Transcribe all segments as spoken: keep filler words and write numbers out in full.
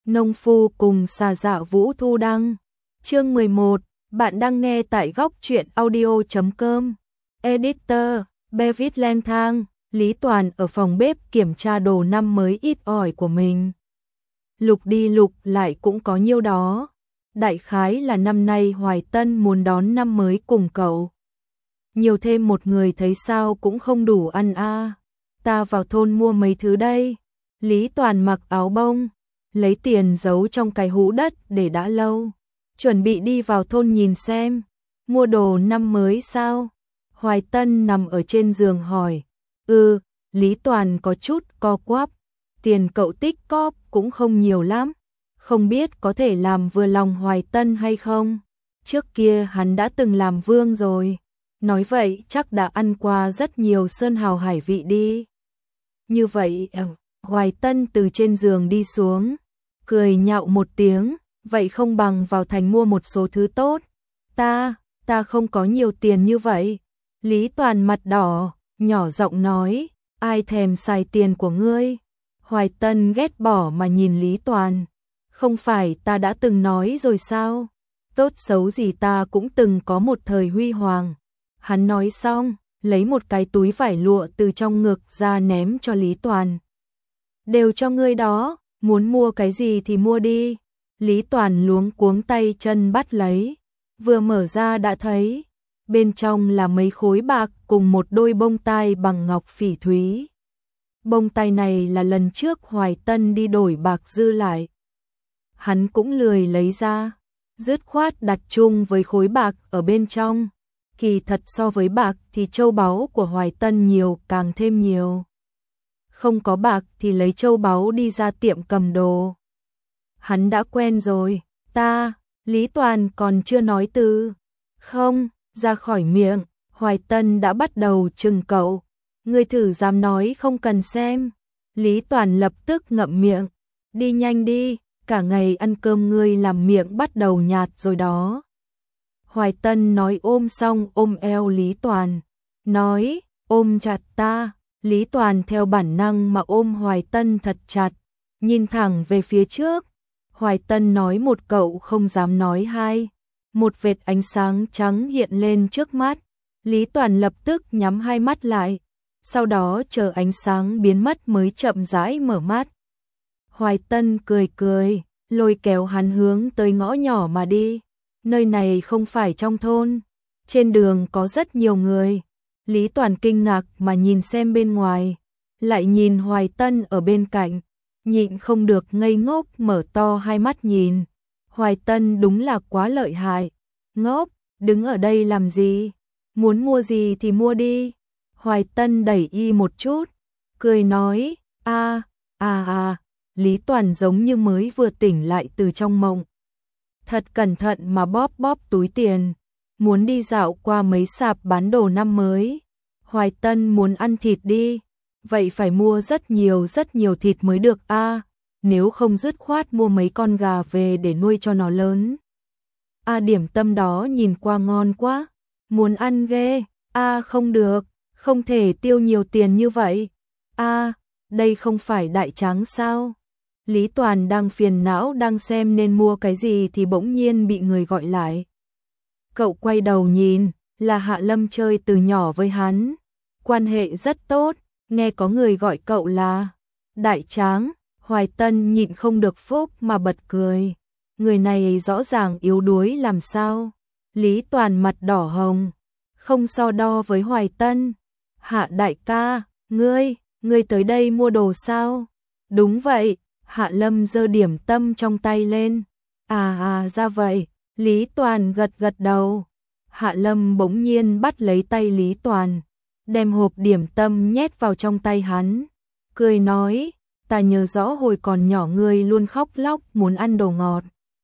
Nông phu cùng xà dạ Vũ Thu Đăng. Chương mười một, bạn đang nghe tại góc truyện audio chấm com. Editor, Bevis lang thang, Lý Toàn ở phòng bếp kiểm tra đồ năm mới ít ỏi của mình. Lục đi lục lại cũng có nhiêu đó. Đại khái là năm nay Hoài Tân muốn đón năm mới cùng cậu. Nhiều thêm một người thấy sao cũng không đủ ăn a. À. Ta vào thôn mua mấy thứ đây. Lý Toàn mặc áo bông, lấy tiền giấu trong cái hũ đất để đã lâu. Chuẩn bị đi vào thôn nhìn xem. Mua đồ năm mới sao? Hoài Tân nằm ở trên giường hỏi. Ừ, Lý Toàn có chút co quắp. Tiền cậu tích cóp cũng không nhiều lắm. Không biết có thể làm vừa lòng Hoài Tân hay không? Trước kia hắn đã từng làm vương rồi. Nói vậy chắc đã ăn qua rất nhiều sơn hào hải vị đi. Như vậy, Hoài Tân từ trên giường đi xuống, cười nhạo một tiếng, vậy không bằng vào thành mua một số thứ tốt. Ta, ta không có nhiều tiền như vậy. Lý Toàn mặt đỏ, nhỏ giọng nói, ai thèm xài tiền của ngươi. Hoài Tân ghét bỏ mà nhìn Lý Toàn. Không phải ta đã từng nói rồi sao? Tốt xấu gì ta cũng từng có một thời huy hoàng. Hắn nói xong, lấy một cái túi vải lụa từ trong ngực ra ném cho Lý Toàn. Đều cho ngươi đó, muốn mua cái gì thì mua đi. Lý Toàn luống cuống tay chân bắt lấy. Vừa mở ra đã thấy, bên trong là mấy khối bạc cùng một đôi bông tai bằng ngọc phỉ thúy. Bông tai này là lần trước Hoài Tân đi đổi bạc dư lại. Hắn cũng lười lấy ra, dứt khoát đặt chung với khối bạc ở bên trong. Kỳ thật so với bạc thì châu báu của Hoài Tân nhiều càng thêm nhiều. Không có bạc thì lấy châu báu đi ra tiệm cầm đồ. Hắn đã quen rồi. Ta, Lý Toàn còn chưa nói từ không ra khỏi miệng, Hoài Tân đã bắt đầu chừng cậu. Ngươi thử dám nói không cần xem. Lý Toàn lập tức ngậm miệng. Đi nhanh đi, cả ngày ăn cơm ngươi làm miệng bắt đầu nhạt rồi đó. Hoài Tân nói ôm xong ôm eo Lý Toàn. Nói, ôm chặt ta. Lý Toàn theo bản năng mà ôm Hoài Tân thật chặt. Nhìn thẳng về phía trước. Hoài Tân nói một cậu không dám nói hai. Một vệt ánh sáng trắng hiện lên trước mắt. Lý Toàn lập tức nhắm hai mắt lại. Sau đó chờ ánh sáng biến mất mới chậm rãi mở mắt. Hoài Tân cười cười, lôi kéo hắn hướng tới ngõ nhỏ mà đi. Nơi này không phải trong thôn. Trên đường có rất nhiều người. Lý Toàn kinh ngạc mà nhìn xem bên ngoài. Lại nhìn Hoài Tân ở bên cạnh. Nhịn không được ngây ngốc mở to hai mắt nhìn. Hoài Tân đúng là quá lợi hại. Ngốc, đứng ở đây làm gì? Muốn mua gì thì mua đi. Hoài Tân đẩy y một chút. Cười nói, a à à. Lý Toàn giống như mới vừa tỉnh lại từ trong mộng. Thật cẩn thận mà bóp bóp túi tiền. Muốn đi dạo qua mấy sạp bán đồ năm mới. Hoài Tân muốn ăn thịt đi. Vậy phải mua rất nhiều rất nhiều thịt mới được a. À, nếu không dứt khoát mua mấy con gà về để nuôi cho nó lớn. A à, điểm tâm đó nhìn qua ngon quá. Muốn ăn ghê. A à, không được. Không thể tiêu nhiều tiền như vậy. A à, đây không phải đại tráng sao? Lý Toàn đang phiền não đang xem nên mua cái gì thì bỗng nhiên bị người gọi lại. Cậu quay đầu nhìn, là Hạ Lâm chơi từ nhỏ với hắn. Quan hệ rất tốt, nghe có người gọi cậu là Đại Tráng. Hoài Tân nhịn không được phúc mà bật cười. Người này rõ ràng yếu đuối làm sao? Lý Toàn mặt đỏ hồng, không so đo với Hoài Tân. Hạ đại ca, ngươi, ngươi tới đây mua đồ sao? Đúng vậy. Hạ Lâm giơ điểm tâm trong tay lên. À à ra vậy. Lý Toàn gật gật đầu. Hạ Lâm bỗng nhiên bắt lấy tay Lý Toàn, đem hộp điểm tâm nhét vào trong tay hắn. Cười nói, ta nhớ rõ hồi còn nhỏ ngươi luôn khóc lóc muốn ăn đồ ngọt.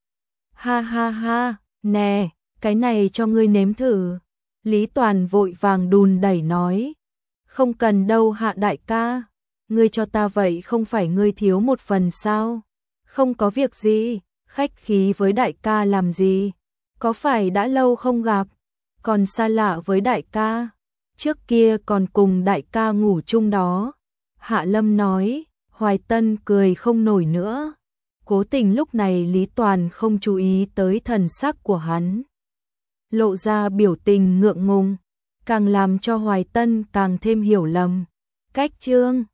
Ha ha ha, nè, cái này cho ngươi nếm thử. Lý Toàn vội vàng đùn đẩy nói. Không cần đâu Hạ đại ca. Ngươi cho ta vậy không phải ngươi thiếu một phần sao? Không có việc gì, khách khí với đại ca làm gì? Có phải đã lâu không gặp, còn xa lạ với đại ca? Trước kia còn cùng đại ca ngủ chung đó. Hạ Lâm nói. Hoài Tân cười không nổi nữa. Cố tình lúc này Lý Toàn không chú ý tới thần sắc của hắn. Lộ ra biểu tình ngượng ngùng, càng làm cho Hoài Tân càng thêm hiểu lầm. Cách chương